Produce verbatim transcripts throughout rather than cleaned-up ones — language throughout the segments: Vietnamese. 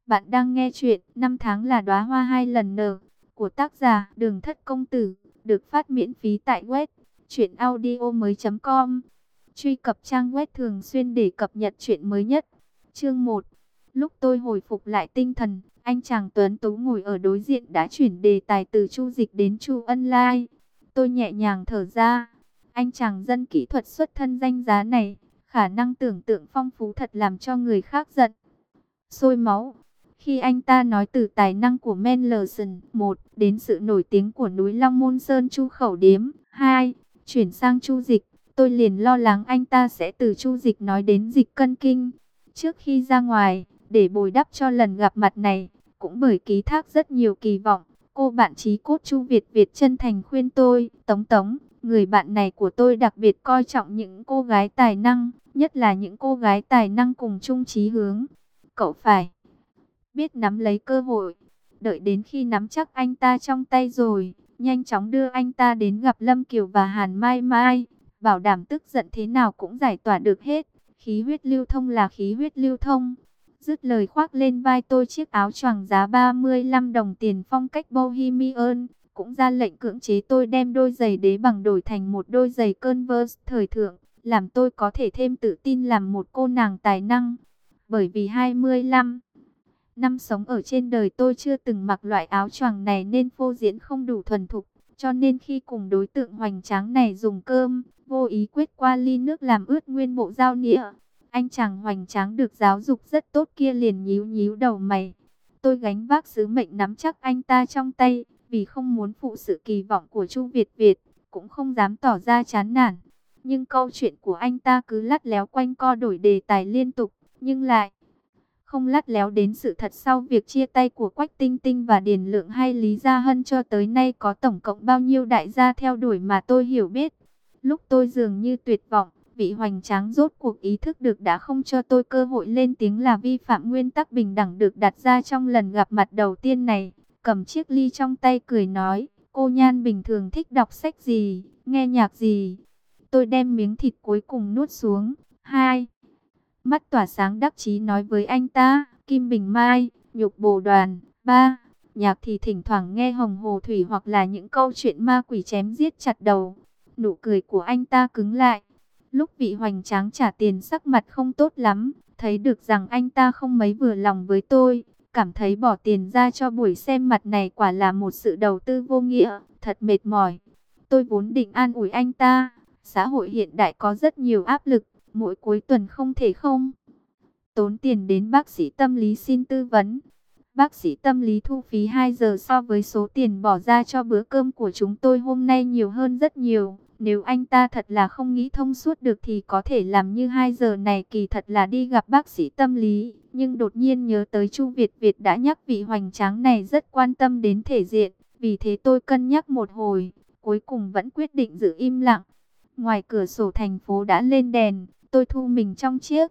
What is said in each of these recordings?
Bạn đang nghe chuyện Năm tháng là đóa hoa hai lần nở của tác giả Đường Thất Công Tử, được phát miễn phí tại web truyện audio mới chấm com. Truy cập trang web thường xuyên để cập nhật chuyện mới nhất. Chương một. Lúc tôi hồi phục lại tinh thần, anh chàng tuấn tú ngồi ở đối diện đã chuyển đề tài từ Chu Dịch đến Chu Ân Lai. Tôi nhẹ nhàng thở ra. Anh chàng dân kỹ thuật xuất thân danh giá này, khả năng tưởng tượng phong phú thật làm cho người khác giận sôi máu. Khi anh ta nói từ tài năng của Mendelssohn một đến sự nổi tiếng của núi Long Môn Sơn Chu Khẩu Điếm hai, chuyển sang Chu Dịch, tôi liền lo lắng anh ta sẽ từ Chu Dịch nói đến Dịch Cân Kinh. Trước khi ra ngoài, để bồi đắp cho lần gặp mặt này, cũng bởi ký thác rất nhiều kỳ vọng, cô bạn chí cốt Chu Việt Việt chân thành khuyên tôi, Tống Tống, người bạn này của tôi đặc biệt coi trọng những cô gái tài năng, nhất là những cô gái tài năng cùng chung chí hướng. Cậu phải biết nắm lấy cơ hội, đợi đến khi nắm chắc anh ta trong tay rồi, nhanh chóng đưa anh ta đến gặp Lâm Kiều và Hàn Mai Mai, bảo đảm tức giận thế nào cũng giải tỏa được hết. Khí huyết lưu thông là khí huyết lưu thông. Dứt lời khoác lên vai tôi chiếc áo choàng giá ba mươi lăm đồng tiền phong cách Bohemian, cũng ra lệnh cưỡng chế tôi đem đôi giày đế bằng đổi thành một đôi giày Converse thời thượng, làm tôi có thể thêm tự tin làm một cô nàng tài năng. Bởi vì hai mươi lăm năm sống ở trên đời tôi chưa từng mặc loại áo choàng này nên phô diễn không đủ thuần thục, cho nên khi cùng đối tượng hoành tráng này dùng cơm, vô ý quét qua ly nước làm ướt nguyên bộ dao nĩa. Anh chàng hoành tráng được giáo dục rất tốt kia liền nhíu nhíu đầu mày. Tôi gánh vác sứ mệnh nắm chắc anh ta trong tay, vì không muốn phụ sự kỳ vọng của Chu Việt Việt, cũng không dám tỏ ra chán nản. Nhưng câu chuyện của anh ta cứ lắt léo quanh co đổi đề tài liên tục, nhưng lại không lắt léo đến sự thật sau việc chia tay của Quách Tinh Tinh và Điền Lượng hay Lý Gia Hân. Cho tới nay có tổng cộng bao nhiêu đại gia theo đuổi mà tôi hiểu biết. Lúc tôi dường như tuyệt vọng, vị hoành tráng rốt cuộc ý thức được đã không cho tôi cơ hội lên tiếng là vi phạm nguyên tắc bình đẳng được đặt ra trong lần gặp mặt đầu tiên này. Cầm chiếc ly trong tay cười nói, cô Nhan bình thường thích đọc sách gì, nghe nhạc gì. Tôi đem miếng thịt cuối cùng nuốt xuống. Hai mắt tỏa sáng đắc chí nói với anh ta, Kim Bình Mai, Nhục Bồ Đoàn. Ba, nhạc thì thỉnh thoảng nghe Hồng Hồ Thủy hoặc là những câu chuyện ma quỷ chém giết chặt đầu. Nụ cười của anh ta cứng lại. Lúc vị hoành tráng trả tiền sắc mặt không tốt lắm, thấy được rằng anh ta không mấy vừa lòng với tôi, cảm thấy bỏ tiền ra cho buổi xem mặt này quả là một sự đầu tư vô nghĩa, thật mệt mỏi. Tôi vốn định an ủi anh ta, xã hội hiện đại có rất nhiều áp lực, mỗi cuối tuần không thể không tốn tiền đến bác sĩ tâm lý xin tư vấn. Bác sĩ tâm lý thu phí hai giờ so với số tiền bỏ ra cho bữa cơm của chúng tôi hôm nay nhiều hơn rất nhiều. Nếu anh ta thật là không nghĩ thông suốt được thì có thể làm như hai giờ này kỳ thật là đi gặp bác sĩ tâm lý. Nhưng đột nhiên nhớ tới Chu Việt Việt đã nhắc vị hoành tráng này rất quan tâm đến thể diện. Vì thế tôi cân nhắc một hồi, cuối cùng vẫn quyết định giữ im lặng. Ngoài cửa sổ thành phố đã lên đèn, tôi thu mình trong chiếc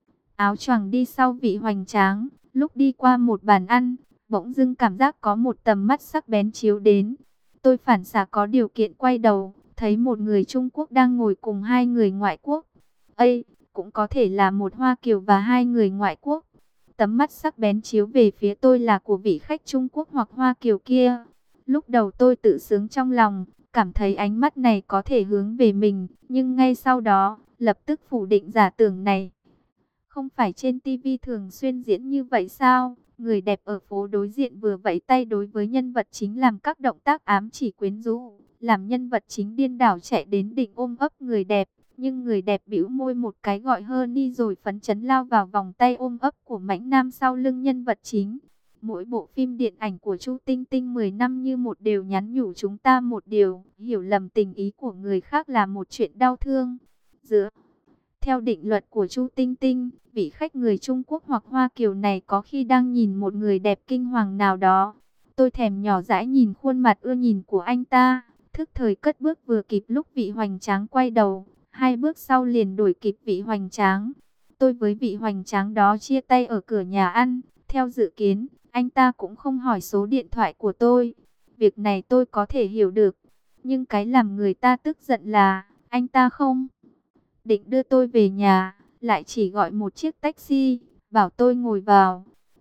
áo choàng đi sau vị hoành tráng. Lúc đi qua một bàn ăn, bỗng dưng cảm giác có một tầm mắt sắc bén chiếu đến. Tôi phản xạ có điều kiện quay đầu, thấy một người Trung Quốc đang ngồi cùng hai người ngoại quốc. Ây, cũng có thể là một Hoa Kiều và hai người ngoại quốc. Tầm mắt sắc bén chiếu về phía tôi là của vị khách Trung Quốc hoặc Hoa Kiều kia. Lúc đầu tôi tự sướng trong lòng, cảm thấy ánh mắt này có thể hướng về mình, nhưng ngay sau đó, lập tức phủ định giả tưởng này. Không phải trên ti vi thường xuyên diễn như vậy sao? Người đẹp ở phố đối diện vừa vẫy tay đối với nhân vật chính làm các động tác ám chỉ quyến rũ, làm nhân vật chính điên đảo chạy đến định ôm ấp người đẹp. Nhưng người đẹp bĩu môi một cái gọi hơn đi rồi phấn chấn lao vào vòng tay ôm ấp của mãnh nam sau lưng nhân vật chính. Mỗi bộ phim điện ảnh của Chu Tinh Tinh mười năm như một đều nhắn nhủ chúng ta một điều, hiểu lầm tình ý của người khác là một chuyện đau thương. Giữa Theo định luật của Chu Tinh Tinh, vị khách người Trung Quốc hoặc Hoa Kiều này có khi đang nhìn một người đẹp kinh hoàng nào đó. Tôi thèm nhỏ dãi nhìn khuôn mặt ưa nhìn của anh ta, thức thời cất bước vừa kịp lúc vị hoành tráng quay đầu, hai bước sau liền đuổi kịp vị hoành tráng. Tôi với vị hoành tráng đó chia tay ở cửa nhà ăn, theo dự kiến, anh ta cũng không hỏi số điện thoại của tôi. Việc này tôi có thể hiểu được, nhưng cái làm người ta tức giận là, anh ta không định đưa tôi về nhà, lại chỉ gọi một chiếc taxi, bảo tôi ngồi vào.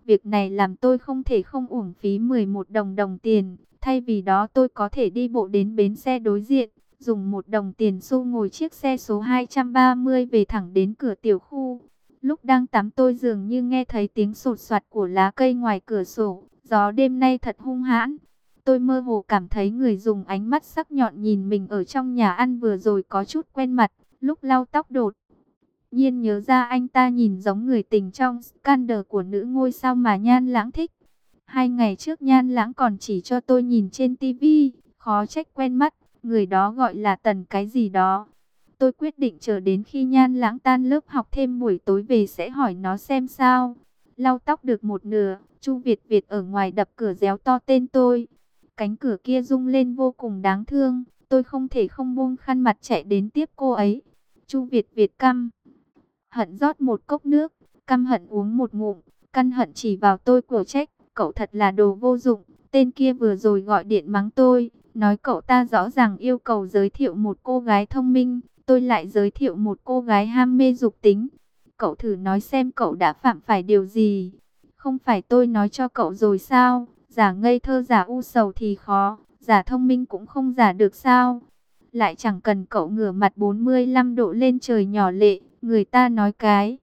Việc này làm tôi không thể không uổng phí mười một đồng đồng tiền. Thay vì đó tôi có thể đi bộ đến bến xe đối diện, dùng một đồng tiền xu ngồi chiếc xe số hai trăm ba mươi về thẳng đến cửa tiểu khu. Lúc đang tắm tôi dường như nghe thấy tiếng sột soạt của lá cây ngoài cửa sổ. Gió đêm nay thật hung hãn. Tôi mơ hồ cảm thấy người dùng ánh mắt sắc nhọn nhìn mình ở trong nhà ăn vừa rồi có chút quen mặt. Lúc lau tóc đột nhiên nhớ ra anh ta nhìn giống người tình trong Scandal của nữ ngôi sao mà Nhan Lãng thích. Hai ngày trước Nhan Lãng còn chỉ cho tôi nhìn trên tivi, khó trách quen mắt, người đó gọi là Tần cái gì đó. Tôi quyết định chờ đến khi Nhan Lãng tan lớp học thêm buổi tối về sẽ hỏi nó xem sao. Lau tóc được một nửa, Chu Việt Việt ở ngoài đập cửa réo to tên tôi. Cánh cửa kia rung lên vô cùng đáng thương, tôi không thể không buông khăn mặt chạy đến tiếp cô ấy. Chu Việt Việt căm hận rót một cốc nước, căm hận uống một ngụm, căn hận chỉ vào tôi của trách. Cậu thật là đồ vô dụng, tên kia vừa rồi gọi điện mắng tôi, nói cậu ta rõ ràng yêu cầu giới thiệu một cô gái thông minh, tôi lại giới thiệu một cô gái ham mê dục tính. Cậu thử nói xem cậu đã phạm phải điều gì. Không phải tôi nói cho cậu rồi sao, giả ngây thơ giả u sầu thì khó, giả thông minh cũng không giả được sao. Lại chẳng cần cậu ngửa mặt bốn mươi lăm độ lên trời nhỏ lệ, người ta nói cái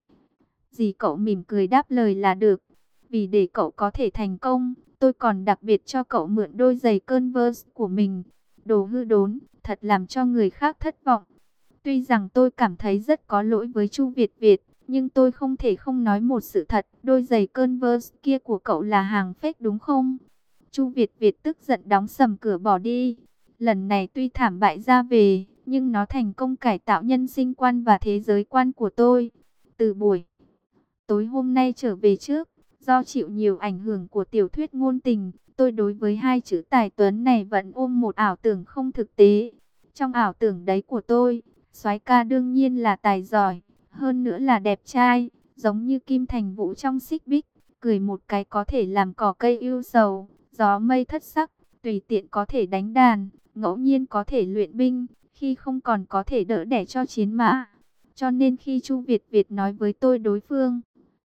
gì cậu mỉm cười đáp lời là được. Vì để cậu có thể thành công, tôi còn đặc biệt cho cậu mượn đôi giày Converse của mình. Đồ hư đốn, thật làm cho người khác thất vọng. Tuy rằng tôi cảm thấy rất có lỗi với Chu Việt Việt, nhưng tôi không thể không nói một sự thật. Đôi giày Converse kia của cậu là hàng fake đúng không? Chu Việt Việt tức giận đóng sầm cửa bỏ đi. Lần này tuy thảm bại ra về, nhưng nó thành công cải tạo nhân sinh quan và thế giới quan của tôi. Từ buổi tối hôm nay trở về trước, do chịu nhiều ảnh hưởng của tiểu thuyết ngôn tình, tôi đối với hai chữ tài tuấn này vẫn ôm một ảo tưởng không thực tế. Trong ảo tưởng đấy của tôi, soái ca đương nhiên là tài giỏi, hơn nữa là đẹp trai, giống như Kim Thành Vũ trong Xích Bích, cười một cái có thể làm cỏ cây ưu sầu, gió mây thất sắc, tùy tiện có thể đánh đàn, ngẫu nhiên có thể luyện binh, khi không còn có thể đỡ đẻ cho chiến mã. Cho nên khi Chu Việt Việt nói với tôi đối phương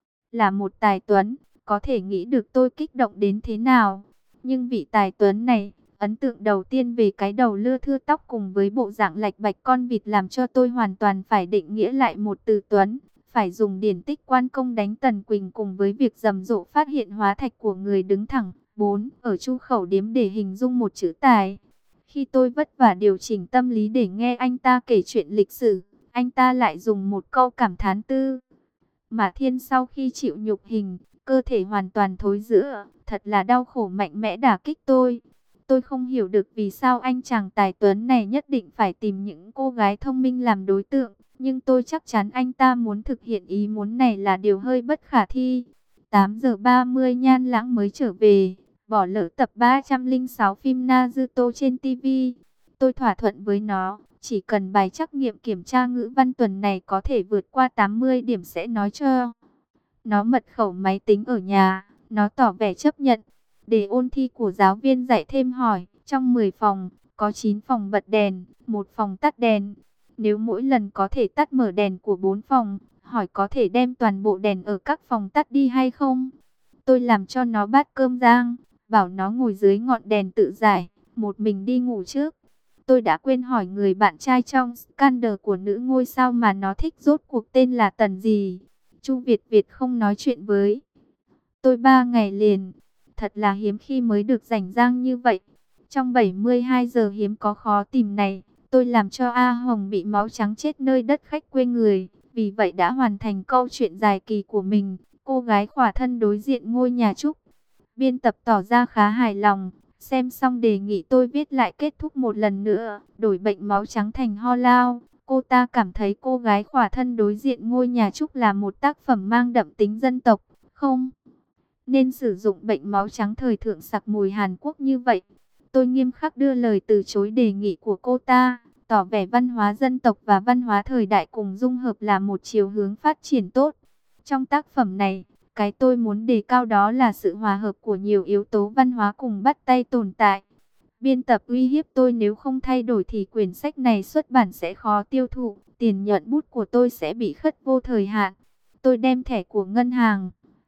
là một tài tuấn, có thể nghĩ được tôi kích động đến thế nào. Nhưng vị tài tuấn này, ấn tượng đầu tiên về cái đầu lưa thưa tóc cùng với bộ dạng lạch bạch con vịt làm cho tôi hoàn toàn phải định nghĩa lại một từ tuấn. Phải dùng điển tích quan công đánh Tần Quỳnh cùng với việc rầm rộ phát hiện hóa thạch của người đứng thẳng. bốn. Ở chu khẩu điếm để hình dung một chữ tài. Khi tôi vất vả điều chỉnh tâm lý để nghe anh ta kể chuyện lịch sử, anh ta lại dùng một câu cảm thán tư. Mã Thiên sau khi chịu nhục hình, cơ thể hoàn toàn thối rữa, thật là đau khổ mạnh mẽ đả kích tôi. Tôi không hiểu được vì sao anh chàng tài tuấn này nhất định phải tìm những cô gái thông minh làm đối tượng, nhưng tôi chắc chắn anh ta muốn thực hiện ý muốn này là điều hơi bất khả thi. tám giờ ba mươi Nhan Lãng mới trở về, bỏ lỡ tập ba trăm lẻ sáu phim Naruto trên ti vi. Tôi thỏa thuận với nó, chỉ cần bài trắc nghiệm kiểm tra ngữ văn tuần này có thể vượt qua tám mươi điểm sẽ nói cho nó mật khẩu máy tính ở nhà. Nó tỏ vẻ chấp nhận. Để ôn thi của giáo viên dạy thêm hỏi, trong mười phòng, có chín phòng bật đèn, một phòng tắt đèn. Nếu mỗi lần có thể tắt mở đèn của bốn phòng, hỏi có thể đem toàn bộ đèn ở các phòng tắt đi hay không. Tôi làm cho nó bát cơm rang, bảo nó ngồi dưới ngọn đèn tự giải, một mình đi ngủ trước. Tôi đã quên hỏi người bạn trai trong Scandal của nữ ngôi sao mà nó thích rốt cuộc tên là Tần gì. Chu Việt Việt không nói chuyện với tôi ba ngày liền. Thật là hiếm khi mới được rảnh rang như vậy. Trong bảy mươi hai giờ hiếm có khó tìm này, tôi làm cho A Hồng bị máu trắng chết nơi đất khách quê người. Vì vậy đã hoàn thành câu chuyện dài kỳ của mình. Cô gái khỏa thân đối diện ngôi nhà trúc. Biên tập tỏ ra khá hài lòng. Xem xong đề nghị tôi viết lại kết thúc một lần nữa, đổi bệnh máu trắng thành ho lao. Cô ta cảm thấy cô gái khỏa thân đối diện ngôi nhà trúc là một tác phẩm mang đậm tính dân tộc, không nên sử dụng bệnh máu trắng thời thượng sặc mùi Hàn Quốc như vậy. Tôi nghiêm khắc đưa lời từ chối đề nghị của cô ta, tỏ vẻ văn hóa dân tộc và văn hóa thời đại cùng dung hợp là một chiều hướng phát triển tốt. Trong tác phẩm này, cái tôi muốn đề cao đó là sự hòa hợp của nhiều yếu tố văn hóa cùng bắt tay tồn tại. Biên tập uy hiếp tôi nếu không thay đổi thì quyển sách này xuất bản sẽ khó tiêu thụ, tiền nhận bút của tôi sẽ bị khất vô thời hạn. Tôi đem thẻ của ngân hàng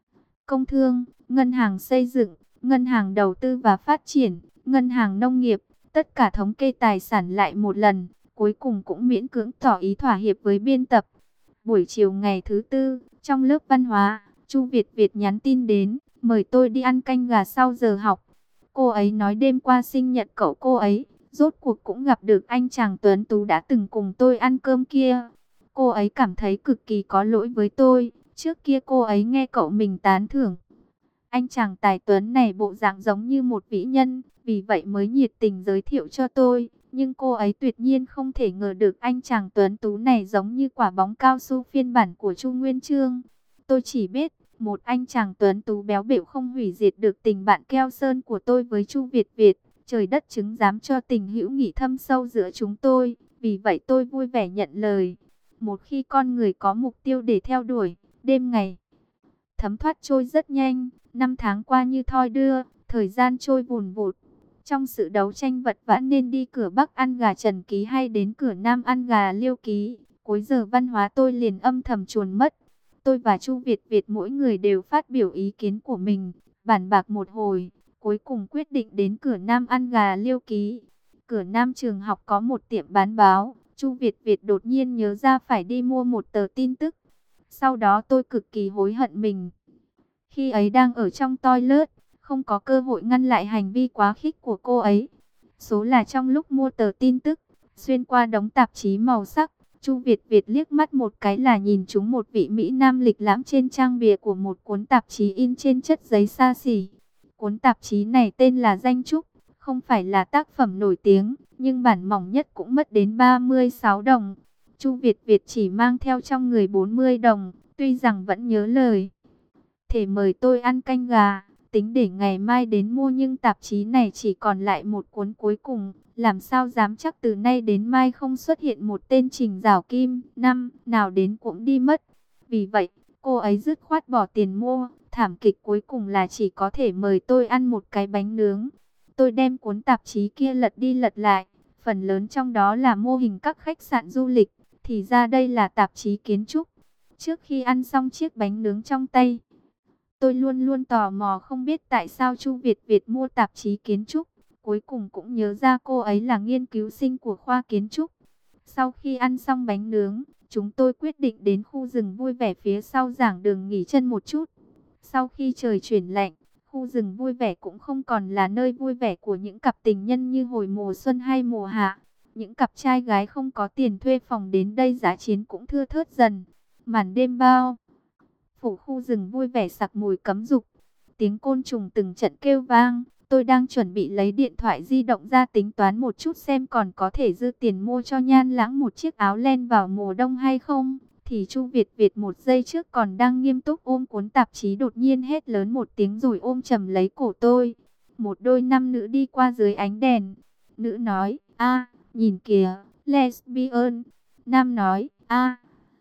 công thương, ngân hàng xây dựng, ngân hàng đầu tư và phát triển, ngân hàng nông nghiệp, tất cả thống kê tài sản lại một lần, cuối cùng cũng miễn cưỡng tỏ ý thỏa hiệp với biên tập. Buổi chiều ngày thứ tư, trong lớp văn hóa, Chu Việt Việt nhắn tin đến, mời tôi đi ăn canh gà sau giờ học. Cô ấy nói đêm qua sinh nhật cậu cô ấy, rốt cuộc cũng gặp được anh chàng tuấn tú đã từng cùng tôi ăn cơm kia. Cô ấy cảm thấy cực kỳ có lỗi với tôi, trước kia cô ấy nghe cậu mình tán thưởng. Anh chàng tài tuấn này bộ dạng giống như một vĩ nhân, vì vậy mới nhiệt tình giới thiệu cho tôi. Nhưng cô ấy tuyệt nhiên không thể ngờ được anh chàng tuấn tú này giống như quả bóng cao su phiên bản của Chu Nguyên Chương. Tôi chỉ biết, một anh chàng tuấn tú béo bịu không hủy diệt được tình bạn keo sơn của tôi với Chu Việt Việt. Trời đất chứng giám cho tình hữu nghị thâm sâu giữa chúng tôi, vì vậy tôi vui vẻ nhận lời. Một khi con người có mục tiêu để theo đuổi, đêm ngày thấm thoát trôi rất nhanh, năm tháng qua như thoi đưa, thời gian trôi vùn vụt. Trong sự đấu tranh vật vã nên đi cửa Bắc ăn gà Trần Ký hay đến cửa Nam ăn gà Liêu Ký, cuối giờ văn hóa tôi liền âm thầm chuồn mất. Tôi và Chu Việt Việt mỗi người đều phát biểu ý kiến của mình, bàn bạc một hồi, cuối cùng quyết định đến cửa Nam ăn gà Liêu Ký. Cửa Nam trường học có một tiệm bán báo, Chu Việt Việt đột nhiên nhớ ra phải đi mua một tờ tin tức. Sau đó tôi cực kỳ hối hận mình. Khi ấy đang ở trong toilet, không có cơ hội ngăn lại hành vi quá khích của cô ấy. Số là trong lúc mua tờ tin tức, xuyên qua đống tạp chí màu sắc, Chu Việt Việt liếc mắt một cái là nhìn trúng một vị Mỹ Nam lịch lãm trên trang bìa của một cuốn tạp chí in trên chất giấy xa xỉ. Cuốn tạp chí này tên là Danh Trúc, không phải là tác phẩm nổi tiếng, nhưng bản mỏng nhất cũng mất đến ba mươi sáu đồng. Chu Việt Việt chỉ mang theo trong người bốn mươi đồng, tuy rằng vẫn nhớ lời thể mời tôi ăn canh gà, tính để ngày mai đến mua, nhưng tạp chí này chỉ còn lại một cuốn cuối cùng, làm sao dám chắc từ nay đến mai không xuất hiện một tên Trình Giảo Kim năm nào đến cũng đi mất. Vì vậy, cô ấy dứt khoát bỏ tiền mua, thảm kịch cuối cùng là chỉ có thể mời tôi ăn một cái bánh nướng. Tôi đem cuốn tạp chí kia lật đi lật lại, phần lớn trong đó là mô hình các khách sạn du lịch, thì ra đây là tạp chí kiến trúc. Trước khi ăn xong chiếc bánh nướng trong tay, tôi luôn luôn tò mò không biết tại sao Chu Việt Việt mua tạp chí kiến trúc. Cuối cùng cũng nhớ ra cô ấy là nghiên cứu sinh của khoa kiến trúc. Sau khi ăn xong bánh nướng, chúng tôi quyết định đến khu rừng vui vẻ phía sau giảng đường nghỉ chân một chút. Sau khi trời chuyển lạnh, khu rừng vui vẻ cũng không còn là nơi vui vẻ của những cặp tình nhân như hồi mùa xuân hay mùa hạ. Những cặp trai gái không có tiền thuê phòng đến đây giá chiến cũng thưa thớt dần. Màn đêm bao phủ khu rừng vui vẻ sặc mùi cấm dục. Tiếng côn trùng từng trận kêu vang. Tôi đang chuẩn bị lấy điện thoại di động ra tính toán một chút xem còn có thể dư tiền mua cho Nhan Lãng một chiếc áo len vào mùa đông hay không. Thì Chu Việt Việt một giây trước còn đang nghiêm túc ôm cuốn tạp chí đột nhiên hét lớn một tiếng rồi ôm chầm lấy cổ tôi. Một đôi nam nữ đi qua dưới ánh đèn. Nữ nói, a nhìn kìa, lesbian. Nam nói, a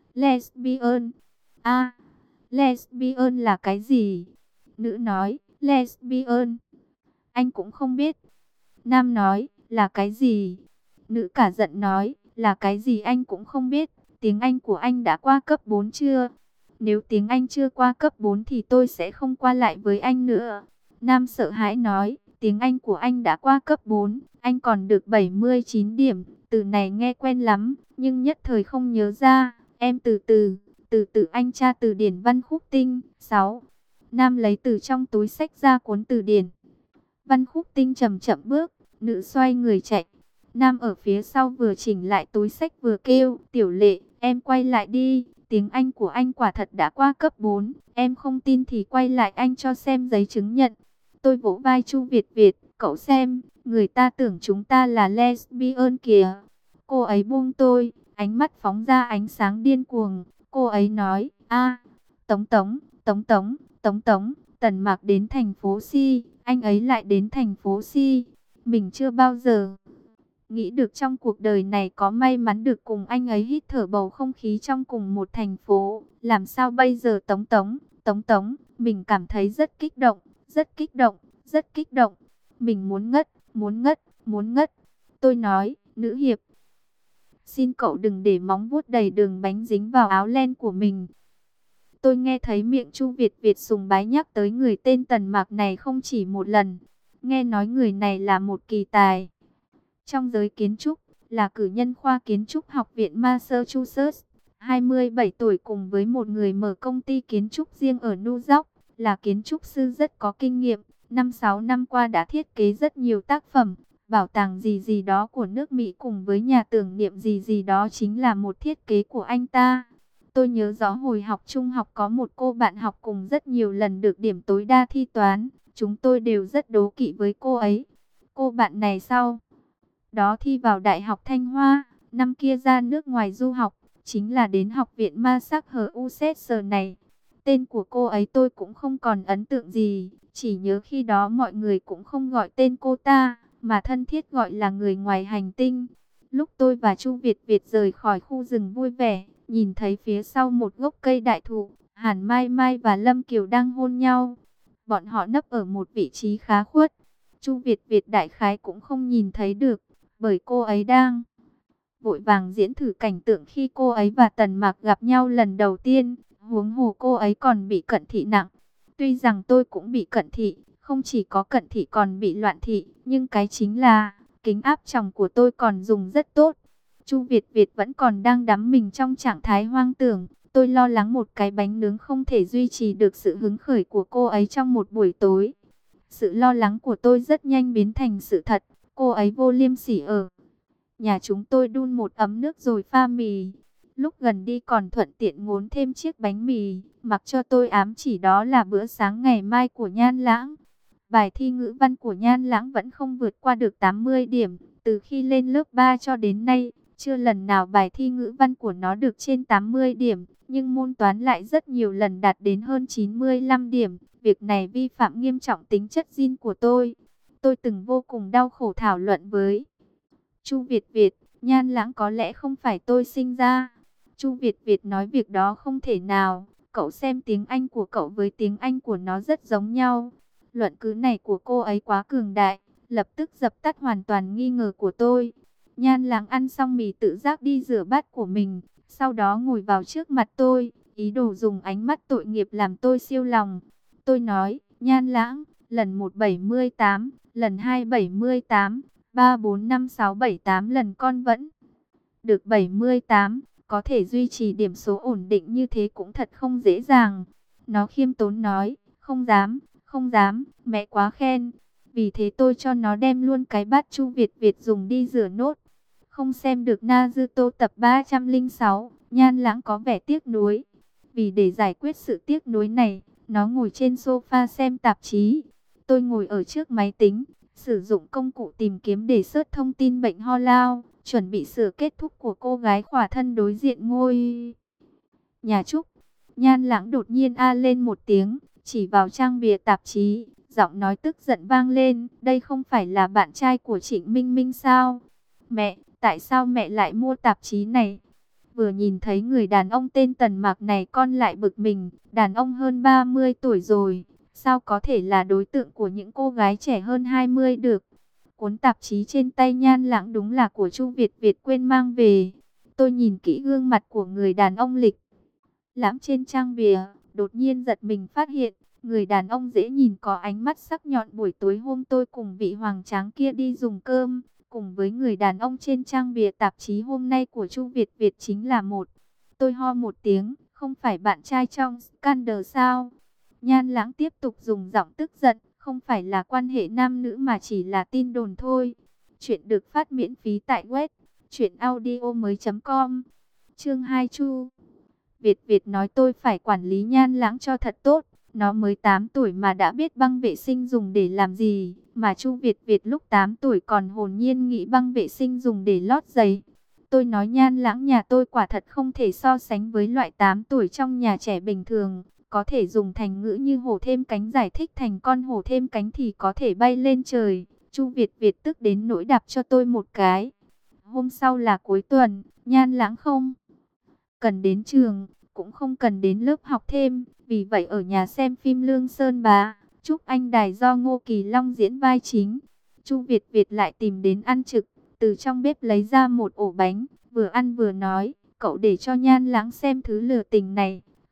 lesbian. a lesbian là cái gì? Nữ nói, lesbian. Anh cũng không biết. Nam nói, là cái gì? Nữ cả giận nói, là cái gì anh cũng không biết. Tiếng Anh của anh đã qua cấp bốn chưa? Nếu tiếng Anh chưa qua cấp bốn thì tôi sẽ không qua lại với anh nữa. Nam sợ hãi nói, tiếng Anh của anh đã qua cấp bốn, anh còn được bảy mươi chín điểm. Từ này nghe quen lắm, nhưng nhất thời không nhớ ra. Em từ từ, từ từ anh tra từ điển Văn Khúc Tinh. sáu. Nam lấy từ trong túi xách ra cuốn từ điển Văn Khúc Tinh, chậm chậm bước, nữ xoay người chạy. Nam ở phía sau vừa chỉnh lại túi xách vừa kêu, Tiểu Lệ, em quay lại đi, tiếng Anh của anh quả thật đã qua cấp bốn, em không tin thì quay lại anh cho xem giấy chứng nhận. Tôi vỗ vai Chu Việt Việt, cậu xem, người ta tưởng chúng ta là lesbian kìa. Cô ấy buông tôi, ánh mắt phóng ra ánh sáng điên cuồng. Cô ấy nói, a Tống Tống, Tống Tống, Tống Tống, Tần Mạc đến thành phố Si, anh ấy lại đến thành phố Si. Mình chưa bao giờ nghĩ được trong cuộc đời này có may mắn được cùng anh ấy hít thở bầu không khí trong cùng một thành phố. Làm sao bây giờ Tống Tống, Tống Tống, mình cảm thấy rất kích động, rất kích động, rất kích động. Mình muốn ngất, muốn ngất, muốn ngất. Tôi nói, nữ hiệp, xin cậu đừng để móng vuốt đầy đường bánh dính vào áo len của mình. Tôi nghe thấy miệng Chu Việt Việt sùng bái nhắc tới người tên Tần Mạc này không chỉ một lần. Nghe nói người này là một kỳ tài trong giới kiến trúc, là cử nhân khoa kiến trúc học viện Massachusetts. hai mươi bảy tuổi cùng với một người mở công ty kiến trúc riêng ở New York, là kiến trúc sư rất có kinh nghiệm. Năm sáu năm qua đã thiết kế rất nhiều tác phẩm, bảo tàng gì gì đó của nước Mỹ cùng với nhà tưởng niệm gì gì đó chính là một thiết kế của anh ta. Tôi nhớ rõ hồi học trung học có một cô bạn học cùng rất nhiều lần được điểm tối đa thi toán. Chúng tôi đều rất đố kỵ với cô ấy. Cô bạn này sau đó thi vào Đại học Thanh Hoa, năm kia ra nước ngoài du học, chính là đến học viện Massachusetts này. Tên của cô ấy tôi cũng không còn ấn tượng gì, chỉ nhớ khi đó mọi người cũng không gọi tên cô ta, mà thân thiết gọi là người ngoài hành tinh. Lúc tôi và Chu Việt Việt rời khỏi khu rừng vui vẻ, nhìn thấy phía sau một gốc cây đại thụ, Hàn Mai Mai và Lâm Kiều đang hôn nhau. Bọn họ nấp ở một vị trí khá khuất, Chu Việt Việt đại khái cũng không nhìn thấy được, bởi cô ấy đang vội vàng diễn thử cảnh tượng khi cô ấy và Tần Mạc gặp nhau lần đầu tiên. Huống hồ cô ấy còn bị cận thị nặng. Tuy rằng tôi cũng bị cận thị, không chỉ có cận thị còn bị loạn thị, nhưng cái chính là kính áp tròng của tôi còn dùng rất tốt. Chu Việt Việt vẫn còn đang đắm mình trong trạng thái hoang tưởng. Tôi lo lắng một cái bánh nướng không thể duy trì được sự hứng khởi của cô ấy trong một buổi tối. Sự lo lắng của tôi rất nhanh biến thành sự thật. Cô ấy vô liêm sỉ ở nhà chúng tôi đun một ấm nước rồi pha mì. Lúc gần đi còn thuận tiện ngốn thêm chiếc bánh mì, mặc cho tôi ám chỉ đó là bữa sáng ngày mai của Nhan Lãng. Bài thi ngữ văn của Nhan Lãng vẫn không vượt qua được tám mươi điểm. Từ khi lên lớp ba cho đến nay, chưa lần nào bài thi ngữ văn của nó được trên tám mươi điểm. Nhưng môn toán lại rất nhiều lần đạt đến hơn chín mươi lăm điểm. Việc này vi phạm nghiêm trọng tính chất zin của tôi. Tôi từng vô cùng đau khổ thảo luận với Chu Việt Việt, Nhan Lãng có lẽ không phải tôi sinh ra. Chu Việt Việt nói việc đó không thể nào. Cậu xem tiếng Anh của cậu với tiếng Anh của nó rất giống nhau. Luận cứ này của cô ấy quá cường đại, lập tức dập tắt hoàn toàn nghi ngờ của tôi. Nhan Lãng ăn xong mì tự giác đi rửa bát của mình, sau đó ngồi vào trước mặt tôi, ý đồ dùng ánh mắt tội nghiệp làm tôi siêu lòng. Tôi nói, Nhan Lãng, lần một bảy mươi tám, lần hai bảy mươi tám, ba bốn năm sáu bảy tám lần con vẫn được bảy mươi tám. Có thể duy trì điểm số ổn định như thế cũng thật không dễ dàng. Nó khiêm tốn nói, không dám, không dám, mẹ quá khen. Vì thế tôi cho nó đem luôn cái bát Chu Việt Việt dùng đi rửa nốt. Không xem được Naruto tập ba trăm lẻ sáu, Nhan Lãng có vẻ tiếc nuối. Vì để giải quyết sự tiếc nuối này, nó ngồi trên sofa xem tạp chí. Tôi ngồi ở trước máy tính, sử dụng công cụ tìm kiếm để search thông tin bệnh ho lao, chuẩn bị sửa kết thúc của cô gái khỏa thân đối diện ngôi nhà Trúc. Nhan Lãng đột nhiên a lên một tiếng, chỉ vào trang bìa tạp chí, giọng nói tức giận vang lên, đây không phải là bạn trai của Trịnh Minh Minh sao? Mẹ, tại sao mẹ lại mua tạp chí này? Vừa nhìn thấy người đàn ông tên Tần Mạc này con lại bực mình, đàn ông hơn ba mươi tuổi rồi, sao có thể là đối tượng của những cô gái trẻ hơn hai mươi được? Cuốn tạp chí trên tay Nhan Lãng đúng là của Chu Việt Việt quên mang về. Tôi nhìn kỹ gương mặt của người đàn ông lịch lãm trên trang bìa, đột nhiên giật mình phát hiện, người đàn ông dễ nhìn có ánh mắt sắc nhọn buổi tối hôm tôi cùng vị hoàng tráng kia đi dùng cơm, cùng với người đàn ông trên trang bìa tạp chí hôm nay của Chu Việt Việt chính là một. Tôi ho một tiếng, không phải bạn trai trong Scandal sao? Nhan Lãng tiếp tục dùng giọng tức giận, không phải là quan hệ nam nữ mà chỉ là tin đồn thôi. Chuyện được phát miễn phí tại web truyện audio mới chấm com. Chương hai Chu Việt Việt nói tôi phải quản lý Nhan Lãng cho thật tốt. Nó mới tám tuổi mà đã biết băng vệ sinh dùng để làm gì. Mà Chu Việt Việt lúc tám tuổi còn hồn nhiên nghĩ băng vệ sinh dùng để lót giày. Tôi nói Nhan Lãng nhà tôi quả thật không thể so sánh với loại tám tuổi trong nhà trẻ bình thường. Có thể dùng thành ngữ như hổ thêm cánh giải thích thành con hổ thêm cánh thì có thể bay lên trời. Chu Việt Việt tức đến nỗi đạp cho tôi một cái. Hôm sau là cuối tuần, Nhan Lãng không cần đến trường, cũng không cần đến lớp học thêm. Vì vậy ở nhà xem phim Lương Sơn Bá, Trúc Anh Đài do Ngô Kỳ Long diễn vai chính. Chu Việt Việt lại tìm đến ăn trực, từ trong bếp lấy ra một ổ bánh, vừa ăn vừa nói, cậu để cho Nhan Lãng xem thứ lừa tình này,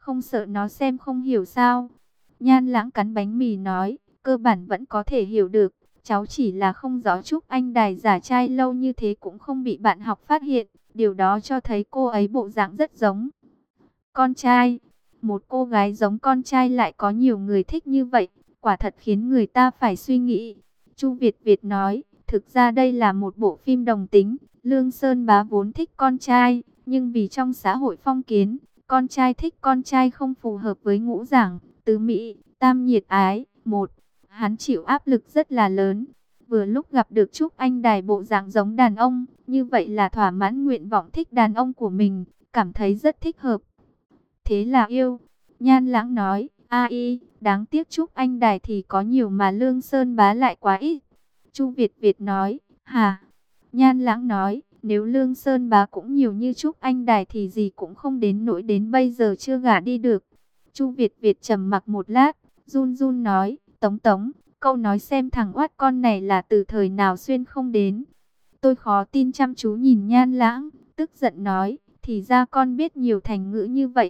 không sợ nó xem không hiểu sao? Nhan Lãng cắn bánh mì nói, cơ bản vẫn có thể hiểu được. Cháu chỉ là không rõ Trúc Anh Đài giả trai lâu như thế cũng không bị bạn học phát hiện. Điều đó cho thấy cô ấy bộ dạng rất giống con trai. Một cô gái giống con trai lại có nhiều người thích như vậy, quả thật khiến người ta phải suy nghĩ. Chu Việt Việt nói, thực ra đây là một bộ phim đồng tính. Lương Sơn Bá vốn thích con trai, nhưng vì trong xã hội phong kiến, con trai thích con trai không phù hợp với ngũ giảng, tứ mỹ, tam nhiệt ái. Một, hắn chịu áp lực rất là lớn. Vừa lúc gặp được Trúc Anh Đài bộ dạng giống đàn ông, như vậy là thỏa mãn nguyện vọng thích đàn ông của mình, cảm thấy rất thích hợp. Thế là yêu. Nhan Lãng nói, ai, đáng tiếc Trúc Anh Đài thì có nhiều mà Lương Sơn Bá lại quá ít. Chu Việt Việt nói, hả? Nhan Lãng nói, nếu Lương Sơn Bá cũng nhiều như Trúc Anh Đài thì gì cũng không đến nỗi đến bây giờ chưa gả đi được. Chu Việt Việt trầm mặc một lát, run run nói, Tống Tống, câu nói xem thằng oát con này là từ thời nào xuyên không đến. Tôi khó tin chăm chú nhìn Nhan Lãng, tức giận nói, thì ra con biết nhiều thành ngữ như vậy.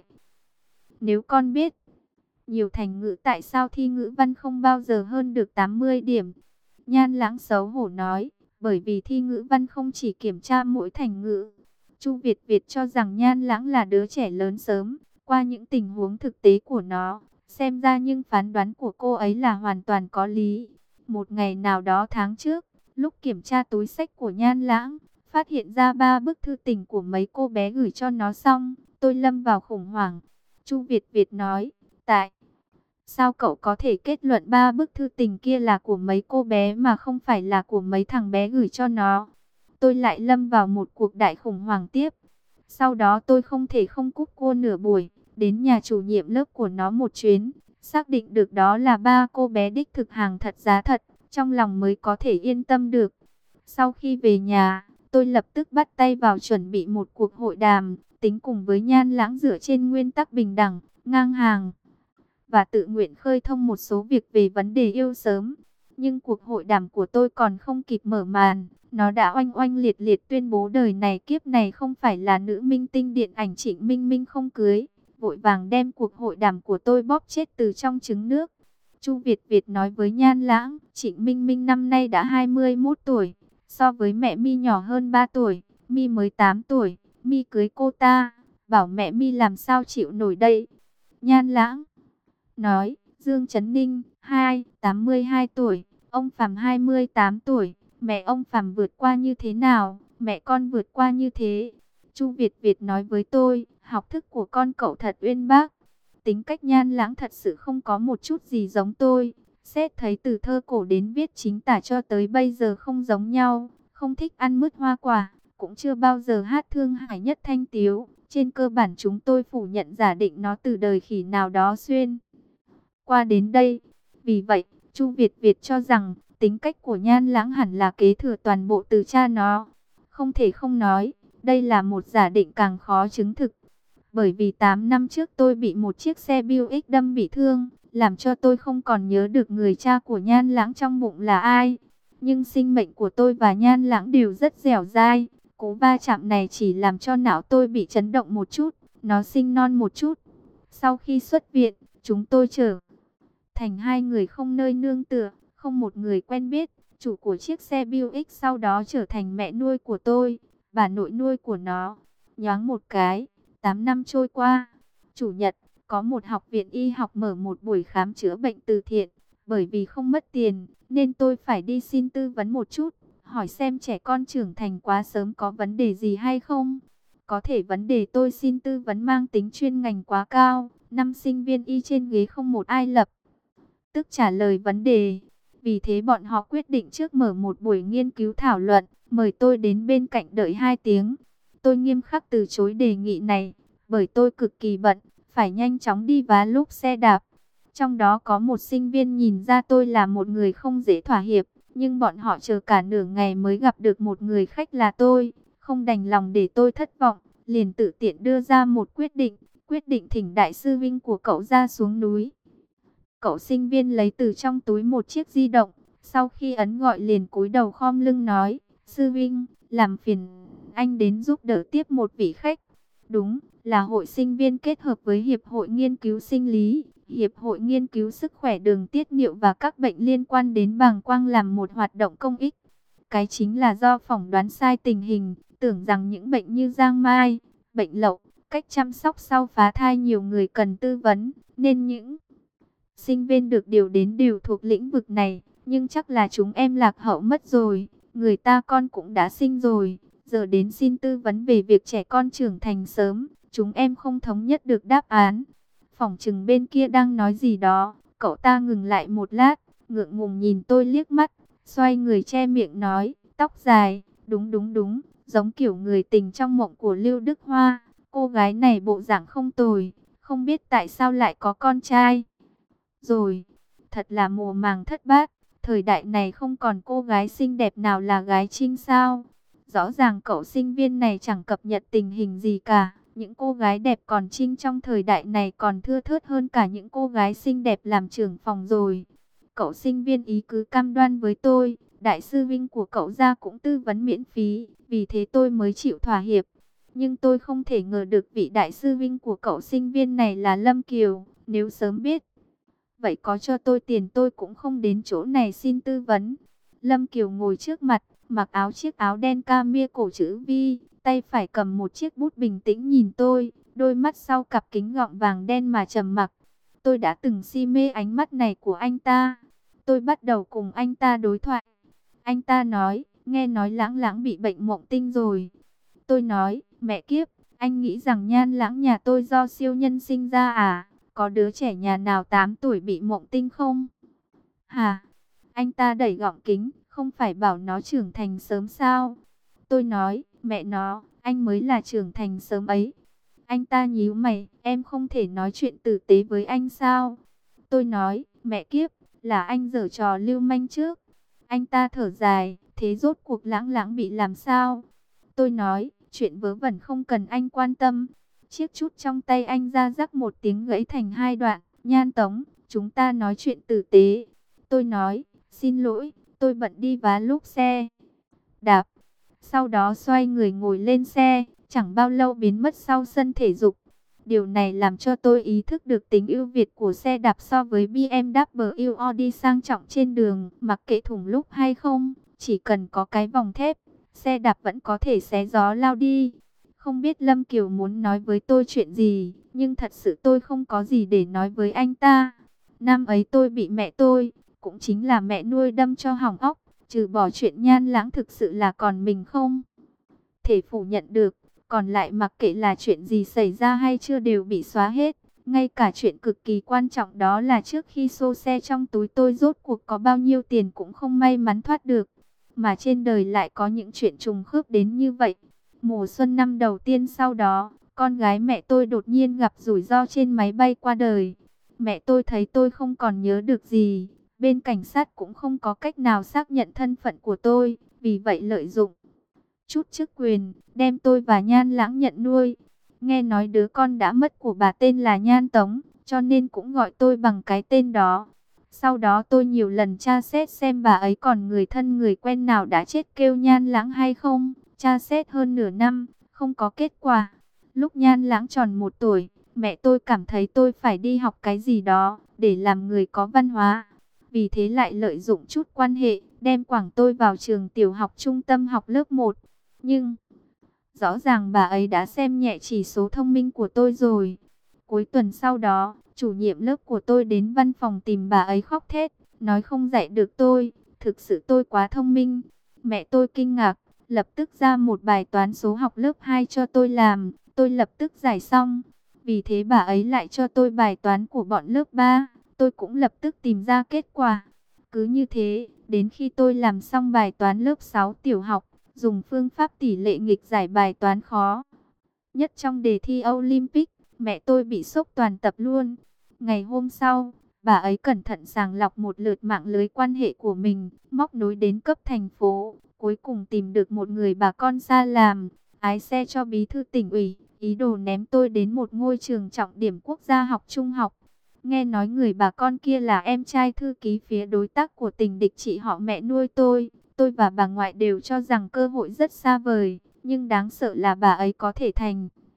Nếu con biết nhiều thành ngữ tại sao thi ngữ văn không bao giờ hơn được tám mươi điểm? Nhan Lãng xấu hổ nói, bởi vì thi ngữ văn không chỉ kiểm tra mỗi thành ngữ. Chu Việt Việt cho rằng Nhan Lãng là đứa trẻ lớn sớm, qua những tình huống thực tế của nó, xem ra nhưng phán đoán của cô ấy là hoàn toàn có lý. Một ngày nào đó tháng trước, lúc kiểm tra túi xách của Nhan Lãng, phát hiện ra ba bức thư tình của mấy cô bé gửi cho nó xong, tôi lâm vào khủng hoảng. Chu Việt Việt nói, tại sao cậu có thể kết luận ba bức thư tình kia là của mấy cô bé mà không phải là của mấy thằng bé gửi cho nó? Tôi lại lâm vào một cuộc đại khủng hoảng tiếp. Sau đó tôi không thể không cúp cô nửa buổi, đến nhà chủ nhiệm lớp của nó một chuyến, xác định được đó là ba cô bé đích thực hàng thật giá thật, trong lòng mới có thể yên tâm được. Sau khi về nhà, tôi lập tức bắt tay vào chuẩn bị một cuộc hội đàm, tính cùng với Nhan Lãng dựa trên nguyên tắc bình đẳng, ngang hàng và tự nguyện khơi thông một số việc về vấn đề yêu sớm. Nhưng cuộc hội đàm của tôi còn không kịp mở màn, nó đã oanh oanh liệt liệt tuyên bố đời này kiếp này không phải là nữ minh tinh điện ảnh Trịnh Minh Minh không cưới, vội vàng đem cuộc hội đàm của tôi bóp chết từ trong trứng nước. Chu Việt Việt nói với Nhan Lãng, Trịnh Minh Minh năm nay đã hai mươi mốt tuổi, so với mẹ Mi nhỏ hơn ba tuổi, Mi mới tám tuổi, Mi cưới cô ta, bảo mẹ Mi làm sao chịu nổi đây. Nhan Lãng nói, Dương Trấn Ninh, hai, tám mươi hai tuổi, ông Phàm hai mươi tám tuổi, mẹ ông Phàm vượt qua như thế nào, mẹ con vượt qua như thế. Chu Việt Việt nói với tôi, học thức của con cậu thật uyên bác. Tính cách Nhan Lãng thật sự không có một chút gì giống tôi. Xét thấy từ thơ cổ đến viết chính tả cho tới bây giờ không giống nhau, không thích ăn mứt hoa quả, cũng chưa bao giờ hát thương hải nhất thanh tiếu. Trên cơ bản chúng tôi phủ nhận giả định nó từ đời khỉ nào đó xuyên qua đến đây. Vì vậy, Chu Việt Việt cho rằng tính cách của Nhan Lãng hẳn là kế thừa toàn bộ từ cha nó. Không thể không nói, đây là một giả định càng khó chứng thực. Bởi vì tám năm trước tôi bị một chiếc xe Buick đâm bị thương, làm cho tôi không còn nhớ được người cha của Nhan Lãng trong bụng là ai. Nhưng sinh mệnh của tôi và Nhan Lãng đều rất dẻo dai. Cú va chạm này chỉ làm cho não tôi bị chấn động một chút, nó sinh non một chút. Sau khi xuất viện, chúng tôi trở thành hai người không nơi nương tựa, không một người quen biết. Chủ của chiếc xe Buick sau đó trở thành mẹ nuôi của tôi, bà nội nuôi của nó. Nhoáng một cái, tám năm trôi qua, chủ nhật, có một học viện y học mở một buổi khám chữa bệnh từ thiện. Bởi vì không mất tiền, nên tôi phải đi xin tư vấn một chút, hỏi xem trẻ con trưởng thành quá sớm có vấn đề gì hay không. Có thể vấn đề tôi xin tư vấn mang tính chuyên ngành quá cao, năm sinh viên y trên ghế không một ai lập tức trả lời vấn đề. Vì thế bọn họ quyết định trước mở một buổi nghiên cứu thảo luận, mời tôi đến bên cạnh đợi hai tiếng. Tôi nghiêm khắc từ chối đề nghị này, bởi tôi cực kỳ bận, phải nhanh chóng đi vá lốp xe đạp. Trong đó có một sinh viên nhìn ra tôi là một người không dễ thỏa hiệp, nhưng bọn họ chờ cả nửa ngày mới gặp được một người khách là tôi, không đành lòng để tôi thất vọng, liền tự tiện đưa ra một quyết định, quyết định thỉnh đại sư Vinh của cậu ra xuống núi. Cậu sinh viên lấy từ trong túi một chiếc di động, sau khi ấn gọi liền cúi đầu khom lưng nói, sư Vinh, làm phiền anh đến giúp đỡ tiếp một vị khách. Đúng, là hội sinh viên kết hợp với Hiệp hội Nghiên cứu Sinh lý, Hiệp hội Nghiên cứu Sức khỏe đường tiết niệu và các bệnh liên quan đến bàng quang làm một hoạt động công ích. Cái chính là do phỏng đoán sai tình hình, tưởng rằng những bệnh như giang mai, bệnh lậu, cách chăm sóc sau phá thai nhiều người cần tư vấn, nên những sinh viên được điều đến đều thuộc lĩnh vực này. Nhưng chắc là chúng em lạc hậu mất rồi, người ta con cũng đã sinh rồi, giờ đến xin tư vấn về việc trẻ con trưởng thành sớm, chúng em không thống nhất được đáp án. Phỏng chừng bên kia đang nói gì đó, cậu ta ngừng lại một lát, ngượng ngùng nhìn tôi liếc mắt, xoay người che miệng nói, tóc dài, đúng đúng đúng, giống kiểu người tình trong mộng của Lưu Đức Hoa. Cô gái này bộ dạng không tồi, không biết tại sao lại có con trai. Rồi, thật là mùa màng thất bát, thời đại này không còn cô gái xinh đẹp nào là gái trinh sao. Rõ ràng cậu sinh viên này chẳng cập nhật tình hình gì cả. Những cô gái đẹp còn trinh trong thời đại này còn thưa thớt hơn cả những cô gái xinh đẹp làm trưởng phòng rồi. Cậu sinh viên ý cứ cam đoan với tôi, đại sư Vinh của cậu ra cũng tư vấn miễn phí, vì thế tôi mới chịu thỏa hiệp. Nhưng tôi không thể ngờ được vị đại sư Vinh của cậu sinh viên này là Lâm Kiều, nếu sớm biết. Vậy có cho tôi tiền tôi cũng không đến chỗ này xin tư vấn. Lâm Kiều ngồi trước mặt, mặc áo chiếc áo đen camia cổ chữ V, tay phải cầm một chiếc bút bình tĩnh nhìn tôi, đôi mắt sau cặp kính gọng vàng đen mà trầm mặc. Tôi đã từng si mê ánh mắt này của anh ta. Tôi bắt đầu cùng anh ta đối thoại. Anh ta nói, nghe nói Lãng Lãng bị bệnh mộng tinh rồi. Tôi nói, mẹ kiếp, anh nghĩ rằng Nhan Lãng nhà tôi do siêu nhân sinh ra à? Có đứa trẻ nhà nào tám tuổi bị mộng tinh không? Hả? Anh ta đẩy gọng kính, không phải bảo nó trưởng thành sớm sao? Tôi nói, mẹ nó, anh mới là trưởng thành sớm ấy. Anh ta nhíu mày, em không thể nói chuyện tử tế với anh sao? Tôi nói, mẹ kiếp, là anh giở trò lưu manh trước. Anh ta thở dài, thế rốt cuộc Lãng Lãng bị làm sao? Tôi nói, chuyện vớ vẩn không cần anh quan tâm. Chiếc chút trong tay anh ra rắc một tiếng gãy thành hai đoạn. Nhan Tống, chúng ta nói chuyện tử tế. Tôi nói, xin lỗi, tôi bận đi vá lốp xe đạp. Sau đó xoay người ngồi lên xe, chẳng bao lâu biến mất sau sân thể dục. Điều này làm cho tôi ý thức được tính ưu việt của xe đạp so với bê em vê Audi sang trọng trên đường. Mặc kệ thủng lốp hay không, chỉ cần có cái vòng thép, xe đạp vẫn có thể xé gió lao đi. Không biết Lâm Kiều muốn nói với tôi chuyện gì, nhưng thật sự tôi không có gì để nói với anh ta. Năm ấy tôi bị mẹ tôi, cũng chính là mẹ nuôi đâm cho hỏng óc, trừ bỏ chuyện Nhan Lãng thực sự là còn mình không thể phủ nhận được. Còn lại mặc kệ là chuyện gì xảy ra hay chưa đều bị xóa hết. Ngay cả chuyện cực kỳ quan trọng đó là trước khi xô xe trong túi tôi rốt cuộc có bao nhiêu tiền cũng không may mắn thoát được. Mà trên đời lại có những chuyện trùng khớp đến như vậy. Mùa xuân năm đầu tiên sau đó, con gái mẹ tôi đột nhiên gặp rủi ro trên máy bay qua đời. Mẹ tôi thấy tôi không còn nhớ được gì. Bên cảnh sát cũng không có cách nào xác nhận thân phận của tôi. Vì vậy lợi dụng chút chức quyền, đem tôi và Nhan Lãng nhận nuôi. Nghe nói đứa con đã mất của bà tên là Nhan Tống, cho nên cũng gọi tôi bằng cái tên đó. Sau đó tôi nhiều lần tra xét xem bà ấy còn người thân người quen nào đã chết kêu Nhan Lãng hay không. Tra xét hơn nửa năm, không có kết quả. Lúc Nhan Lãng tròn một tuổi, mẹ tôi cảm thấy tôi phải đi học cái gì đó, để làm người có văn hóa. Vì thế lại lợi dụng chút quan hệ, đem quảng tôi vào trường tiểu học trung tâm học lớp một. Nhưng, rõ ràng bà ấy đã xem nhẹ chỉ số thông minh của tôi rồi. Cuối tuần sau đó, chủ nhiệm lớp của tôi đến văn phòng tìm bà ấy khóc thét, nói không dạy được tôi, thực sự tôi quá thông minh. Mẹ tôi kinh ngạc, lập tức ra một bài toán số học lớp hai cho tôi làm, tôi lập tức giải xong. Vì thế bà ấy lại cho tôi bài toán của bọn lớp ba, tôi cũng lập tức tìm ra kết quả. Cứ như thế, đến khi tôi làm xong bài toán lớp sáu tiểu học, dùng phương pháp tỷ lệ nghịch giải bài toán khó nhất trong đề thi Olympic, mẹ tôi bị sốc toàn tập luôn. Ngày hôm sau, bà ấy cẩn thận sàng lọc một lượt mạng lưới quan hệ của mình, móc nối đến cấp thành phố, cuối cùng tìm được một người bà con xa làm, ái xe cho bí thư tỉnh ủy, ý đồ ném tôi đến một ngôi trường trọng điểm quốc gia học trung học. Nghe nói người bà con kia là em trai thư ký phía đối tác của tình địch chị họ mẹ nuôi tôi. Tôi và bà ngoại đều cho rằng cơ hội rất xa vời, nhưng đáng sợ là bà ấy có thể thành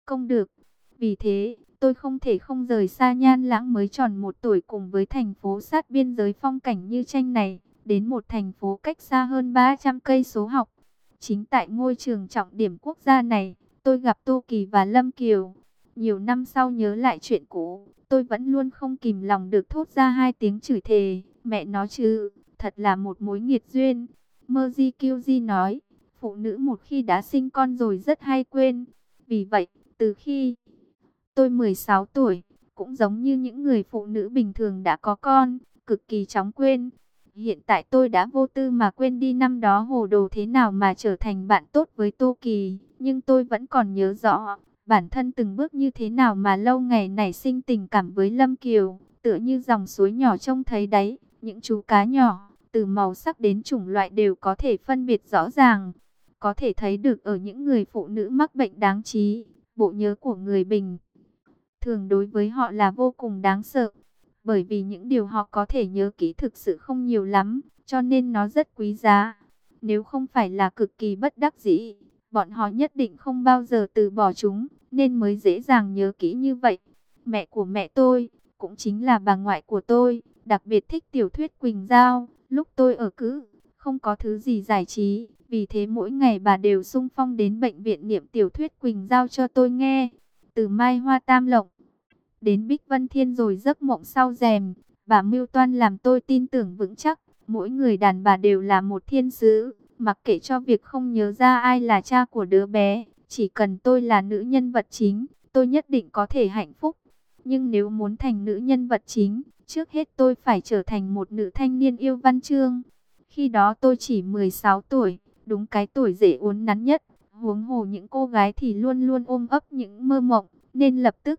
công được. Vì thế, tôi không thể không rời xa Nhan Lãng mới tròn một tuổi cùng với thành phố sát biên giới phong cảnh như tranh này, đến một thành phố cách xa hơn ba trăm cây số học. Chính tại ngôi trường trọng điểm quốc gia này, tôi gặp Tô Kỳ và Lâm Kiều. Nhiều năm sau nhớ lại chuyện cũ, tôi vẫn luôn không kìm lòng được thốt ra hai tiếng chửi thề, mẹ nó chứ, thật là một mối nghiệt duyên. Mergy Kyuji nói, phụ nữ một khi đã sinh con rồi rất hay quên. Vì vậy, từ khi tôi mười sáu tuổi, cũng giống như những người phụ nữ bình thường đã có con, cực kỳ chóng quên. Hiện tại tôi đã vô tư mà quên đi năm đó hồ đồ thế nào mà trở thành bạn tốt với Tô Kỳ. Nhưng tôi vẫn còn nhớ rõ, bản thân từng bước như thế nào mà lâu ngày nảy sinh tình cảm với Lâm Kiều. Tựa như dòng suối nhỏ trông thấy đấy, những chú cá nhỏ, từ màu sắc đến chủng loại đều có thể phân biệt rõ ràng. Có thể thấy được ở những người phụ nữ mắc bệnh đáng trí, bộ nhớ của người bình thường đối với họ là vô cùng đáng sợ. Bởi vì những điều họ có thể nhớ kỹ thực sự không nhiều lắm, cho nên nó rất quý giá. Nếu không phải là cực kỳ bất đắc dĩ, bọn họ nhất định không bao giờ từ bỏ chúng, nên mới dễ dàng nhớ kỹ như vậy. Mẹ của mẹ tôi, cũng chính là bà ngoại của tôi, đặc biệt thích tiểu thuyết Quỳnh Giao. Lúc tôi ở cữ, không có thứ gì giải trí, vì thế mỗi ngày bà đều xung phong đến bệnh viện niệm tiểu thuyết Quỳnh Giao cho tôi nghe. Từ Mai Hoa Tam Lộng đến Bích Vân Thiên rồi giấc mộng sau rèm, bà mưu toan làm tôi tin tưởng vững chắc, mỗi người đàn bà đều là một thiên sứ, mặc kệ cho việc không nhớ ra ai là cha của đứa bé, chỉ cần tôi là nữ nhân vật chính, tôi nhất định có thể hạnh phúc. Nhưng nếu muốn thành nữ nhân vật chính, trước hết tôi phải trở thành một nữ thanh niên yêu văn chương. Khi đó tôi chỉ mười sáu tuổi, đúng cái tuổi dễ uốn nắn nhất, huống hồ những cô gái thì luôn luôn ôm ấp những mơ mộng, nên lập tức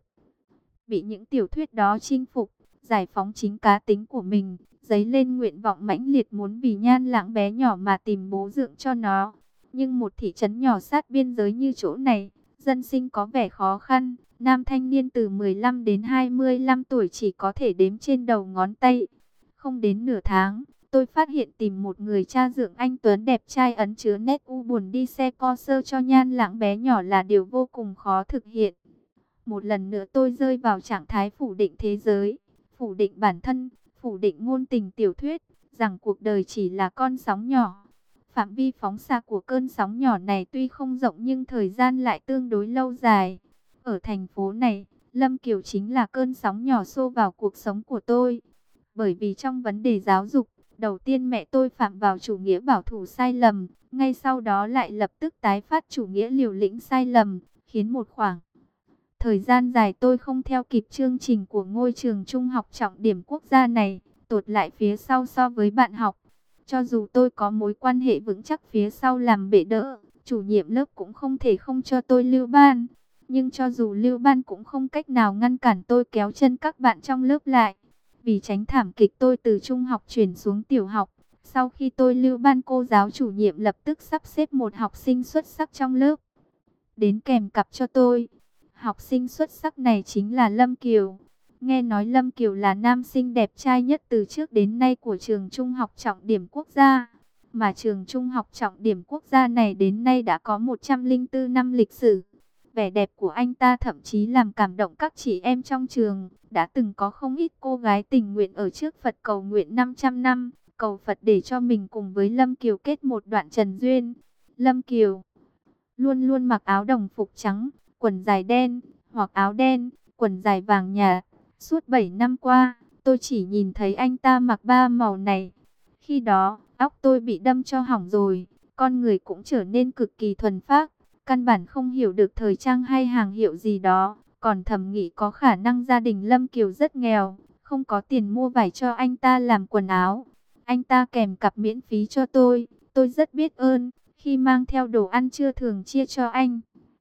bị những tiểu thuyết đó chinh phục, giải phóng chính cá tính của mình, dấy lên nguyện vọng mãnh liệt muốn vì Nhan Lãng bé nhỏ mà tìm bố dưỡng cho nó. Nhưng một thị trấn nhỏ sát biên giới như chỗ này, dân sinh có vẻ khó khăn, nam thanh niên từ mười lăm đến hai mươi lăm tuổi chỉ có thể đếm trên đầu ngón tay. Không đến nửa tháng, tôi phát hiện tìm một người cha dưỡng anh tuấn đẹp trai ấn chứa nét u buồn đi xe co sơ cho Nhan Lãng bé nhỏ là điều vô cùng khó thực hiện. Một lần nữa tôi rơi vào trạng thái phủ định thế giới, phủ định bản thân, phủ định ngôn tình tiểu thuyết, rằng cuộc đời chỉ là con sóng nhỏ. Phạm vi phóng xạ của cơn sóng nhỏ này tuy không rộng nhưng thời gian lại tương đối lâu dài. Ở thành phố này, Lâm Kiều chính là cơn sóng nhỏ xô vào cuộc sống của tôi. Bởi vì trong vấn đề giáo dục, đầu tiên mẹ tôi phạm vào chủ nghĩa bảo thủ sai lầm, ngay sau đó lại lập tức tái phát chủ nghĩa liều lĩnh sai lầm, khiến một khoảng thời gian dài tôi không theo kịp chương trình của ngôi trường trung học trọng điểm quốc gia này, tụt lại phía sau so với bạn học. Cho dù tôi có mối quan hệ vững chắc phía sau làm bệ đỡ, chủ nhiệm lớp cũng không thể không cho tôi lưu ban. Nhưng cho dù lưu ban cũng không cách nào ngăn cản tôi kéo chân các bạn trong lớp lại. Vì tránh thảm kịch tôi từ trung học chuyển xuống tiểu học. Sau khi tôi lưu ban, cô giáo chủ nhiệm lập tức sắp xếp một học sinh xuất sắc trong lớp đến kèm cặp cho tôi. Học sinh xuất sắc này chính là Lâm Kiều. Nghe nói Lâm Kiều là nam sinh đẹp trai nhất từ trước đến nay của trường trung học trọng điểm quốc gia. Mà trường trung học trọng điểm quốc gia này đến nay đã có một trăm lẻ bốn năm lịch sử. Vẻ đẹp của anh ta thậm chí làm cảm động các chị em trong trường. Đã từng có không ít cô gái tình nguyện ở trước Phật cầu nguyện năm trăm năm. Cầu Phật để cho mình cùng với Lâm Kiều kết một đoạn trần duyên. Lâm Kiều luôn luôn mặc áo đồng phục trắng, quần dài đen, hoặc áo đen, quần dài vàng nhạt. Suốt bảy năm qua, tôi chỉ nhìn thấy anh ta mặc ba màu này. Khi đó, óc tôi bị đâm cho hỏng rồi, con người cũng trở nên cực kỳ thuần phác, căn bản không hiểu được thời trang hay hàng hiệu gì đó, còn thầm nghĩ có khả năng gia đình Lâm Kiều rất nghèo, không có tiền mua vải cho anh ta làm quần áo. Anh ta kèm cặp miễn phí cho tôi, tôi rất biết ơn, khi mang theo đồ ăn trưa thường chia cho anh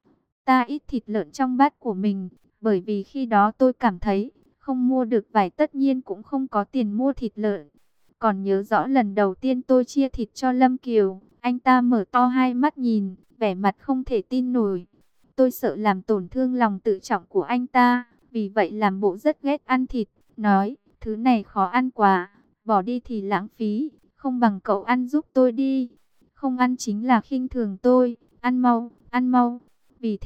ta ít thịt lợn trong bát của mình, bởi vì khi đó tôi cảm thấy, không mua được vải tất nhiên cũng không có tiền mua thịt lợn. Còn nhớ rõ lần đầu tiên tôi chia thịt cho Lâm Kiều, anh ta mở to hai mắt nhìn, vẻ mặt không thể tin nổi. Tôi sợ làm tổn thương lòng tự trọng của anh ta, vì vậy làm bộ rất ghét ăn thịt, nói, thứ này khó ăn quá, bỏ đi thì lãng phí, không bằng cậu ăn giúp tôi đi. Không ăn chính là khinh thường tôi, ăn mau, ăn mau. Vì thế,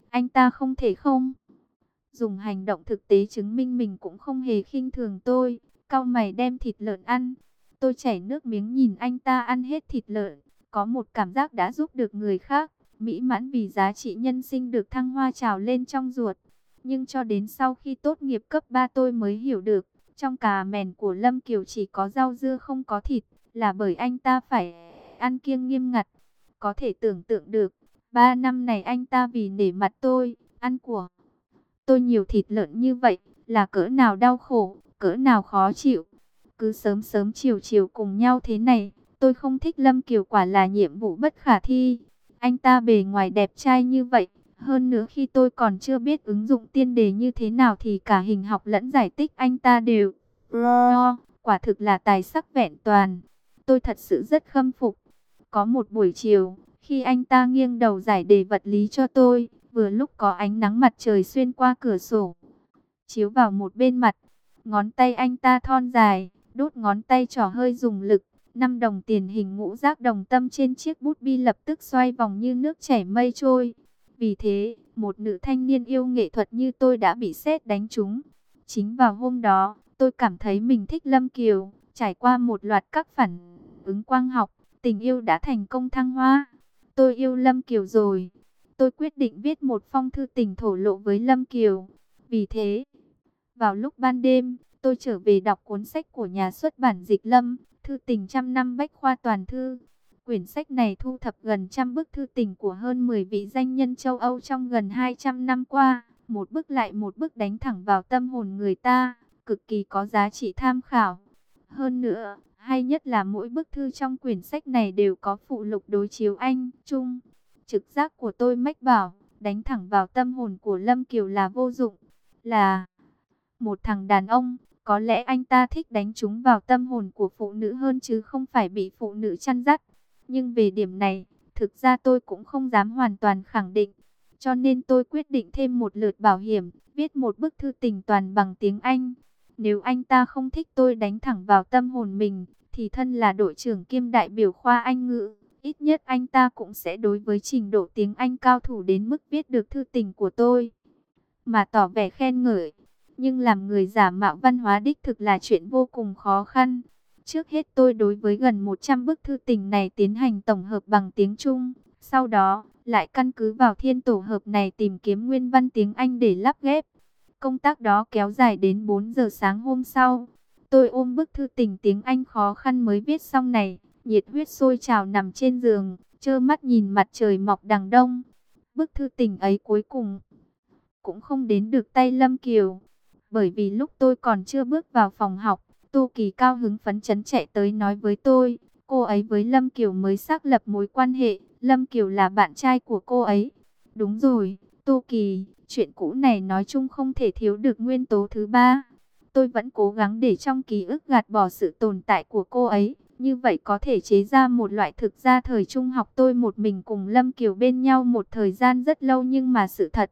Anh ta không thể không dùng hành động thực tế chứng minh mình cũng không hề khinh thường tôi. Cau mày đem thịt lợn ăn. Tôi chảy nước miếng nhìn anh ta ăn hết thịt lợn. Có một cảm giác đã giúp được người khác. Mỹ mãn vì giá trị nhân sinh được thăng hoa trào lên trong ruột. Nhưng cho đến sau khi tốt nghiệp cấp ba tôi mới hiểu được. Trong cà mèn của Lâm Kiều chỉ có rau dưa không có thịt. Là bởi anh ta phải ăn kiêng nghiêm ngặt. Có thể tưởng tượng được. Ba năm này anh ta vì nể mặt tôi. Ăn của tôi nhiều thịt lợn như vậy. Là cỡ nào đau khổ. Cỡ nào khó chịu. Cứ sớm sớm chiều chiều cùng nhau thế này. Tôi không thích Lâm Kiều, quả là nhiệm vụ bất khả thi. Anh ta bề ngoài đẹp trai như vậy. Hơn nữa khi tôi còn chưa biết ứng dụng tiên đề như thế nào thì cả hình học lẫn giải tích anh ta đều pro. Quả thực là tài sắc vẹn toàn. Tôi thật sự rất khâm phục. Có một buổi chiều, khi anh ta nghiêng đầu giải đề vật lý cho tôi, vừa lúc có ánh nắng mặt trời xuyên qua cửa sổ, chiếu vào một bên mặt. Ngón tay anh ta thon dài, đốt ngón tay trỏ hơi dùng lực. Năm đồng tiền hình ngũ giác đồng tâm trên chiếc bút bi lập tức xoay vòng như nước chảy mây trôi. Vì thế, một nữ thanh niên yêu nghệ thuật như tôi đã bị sét đánh trúng. Chính vào hôm đó, tôi cảm thấy mình thích Lâm Kiều. Trải qua một loạt các phản ứng quang học, tình yêu đã thành công thăng hoa. Tôi yêu Lâm Kiều rồi. Tôi quyết định viết một phong thư tình thổ lộ với Lâm Kiều. Vì thế, vào lúc ban đêm, tôi trở về đọc cuốn sách của nhà xuất bản Dịch Lâm, Thư tình trăm năm bách khoa toàn thư. Quyển sách này thu thập gần trăm bức thư tình của hơn mười vị danh nhân châu Âu trong gần hai trăm năm qua. Một bức lại một bức đánh thẳng vào tâm hồn người ta, cực kỳ có giá trị tham khảo. Hơn nữa, hay nhất là mỗi bức thư trong quyển sách này đều có phụ lục đối chiếu Anh, Trung. Trực giác của tôi mách bảo, đánh thẳng vào tâm hồn của Lâm Kiều là vô dụng. Là một thằng đàn ông, có lẽ anh ta thích đánh trúng vào tâm hồn của phụ nữ hơn chứ không phải bị phụ nữ chăn dắt. Nhưng về điểm này, thực ra tôi cũng không dám hoàn toàn khẳng định. Cho nên tôi quyết định thêm một lượt bảo hiểm, viết một bức thư tình toàn bằng tiếng Anh. Nếu anh ta không thích tôi đánh thẳng vào tâm hồn mình, thì thân là đội trưởng kiêm đại biểu khoa Anh ngữ, ít nhất anh ta cũng sẽ đối với trình độ tiếng Anh cao thủ đến mức viết được thư tình của tôi mà tỏ vẻ khen ngợi. Nhưng làm người giả mạo văn hóa đích thực là chuyện vô cùng khó khăn. Trước hết tôi đối với gần một trăm bức thư tình này tiến hành tổng hợp bằng tiếng Trung. Sau đó, lại căn cứ vào thiên tổ hợp này tìm kiếm nguyên văn tiếng Anh để lắp ghép. Công tác đó kéo dài đến bốn giờ sáng hôm sau. Tôi ôm bức thư tình tiếng Anh khó khăn mới viết xong này, nhiệt huyết sôi trào nằm trên giường, trơ mắt nhìn mặt trời mọc đằng đông. Bức thư tình ấy cuối cùng cũng không đến được tay Lâm Kiều. Bởi vì lúc tôi còn chưa bước vào phòng học, Tô Kỳ cao hứng phấn chấn chạy tới nói với tôi, cô ấy với Lâm Kiều mới xác lập mối quan hệ, Lâm Kiều là bạn trai của cô ấy. Đúng rồi, Tô Kỳ, chuyện cũ này nói chung không thể thiếu được nguyên tố thứ ba. Tôi vẫn cố gắng để trong ký ức gạt bỏ sự tồn tại của cô ấy, như vậy có thể chế ra một loại thực ra thời trung học tôi một mình cùng Lâm Kiều bên nhau một thời gian rất lâu, nhưng mà sự thật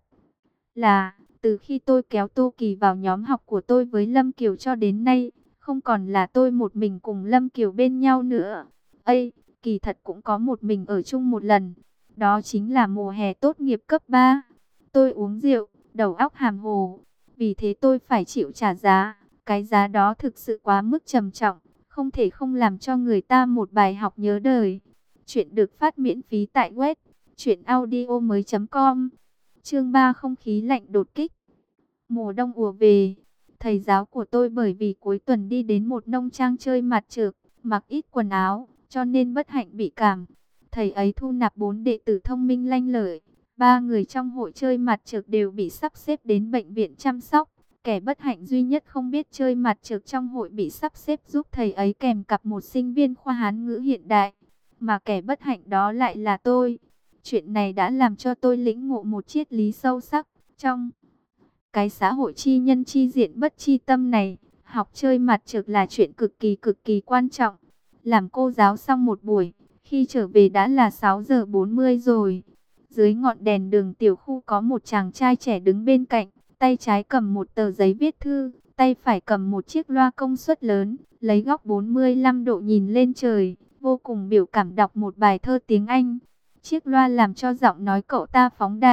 là từ khi tôi kéo Tô Kỳ vào nhóm học của tôi với Lâm Kiều cho đến nay, không còn là tôi một mình cùng Lâm Kiều bên nhau nữa. Ây, kỳ thật cũng có một mình ở chung một lần. Đó chính là mùa hè tốt nghiệp cấp ba. Tôi uống rượu, đầu óc hàm hồ. Vì thế tôi phải chịu trả giá. Cái giá đó thực sự quá mức trầm trọng, không thể không làm cho người ta một bài học nhớ đời. Chuyện được phát miễn phí tại web truyện audio mới chấm com. Chương ba, không khí lạnh đột kích. Mùa đông ùa về. Thầy giáo của tôi bởi vì cuối tuần đi đến một nông trang chơi mặt trược, mặc ít quần áo, cho nên bất hạnh bị cảm. Thầy ấy thu nạp bốn đệ tử thông minh lanh lợi. Ba người trong hội chơi mặt trược đều bị sắp xếp đến bệnh viện chăm sóc. Kẻ bất hạnh duy nhất không biết chơi mặt trược trong hội bị sắp xếp giúp thầy ấy kèm cặp một sinh viên khoa Hán ngữ hiện đại. Mà kẻ bất hạnh đó lại là tôi. Chuyện này đã làm cho tôi lĩnh ngộ một triết lý sâu sắc. Trong cái xã hội chi nhân chi diện bất chi tâm này, học chơi mặt trược là chuyện cực kỳ cực kỳ quan trọng. Làm cô giáo xong một buổi, khi trở về đã là sáu giờ bốn mươi rồi. Dưới ngọn đèn đường tiểu khu có một chàng trai trẻ đứng bên cạnh, tay trái cầm một tờ giấy viết thư, tay phải cầm một chiếc loa công suất lớn, lấy góc bốn mươi lăm độ nhìn lên trời, vô cùng biểu cảm đọc một bài thơ tiếng Anh. Chiếc loa làm cho giọng nói cậu ta phóng đại,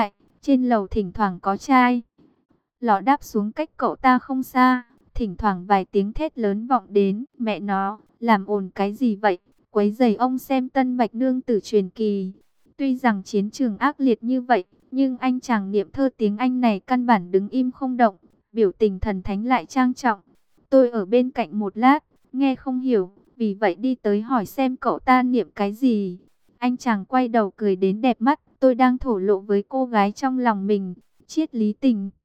Trên lầu thỉnh thoảng có trai lọ đáp xuống cách cậu ta không xa. Thỉnh thoảng vài tiếng thét lớn vọng đến. Mẹ nó, làm ồn cái gì vậy? Quấy rầy ông xem Tân Bạch Nương Tử truyền kỳ. Tuy rằng chiến trường ác liệt như vậy, nhưng anh chàng niệm thơ tiếng Anh này căn bản đứng im không động. Biểu tình thần thánh lại trang trọng. Tôi ở bên cạnh một lát, nghe không hiểu, vì vậy đi tới hỏi xem cậu ta niệm cái gì. Anh chàng quay đầu cười đến đẹp mắt. Tôi đang thổ lộ với cô gái trong lòng mình. Triết lý tình.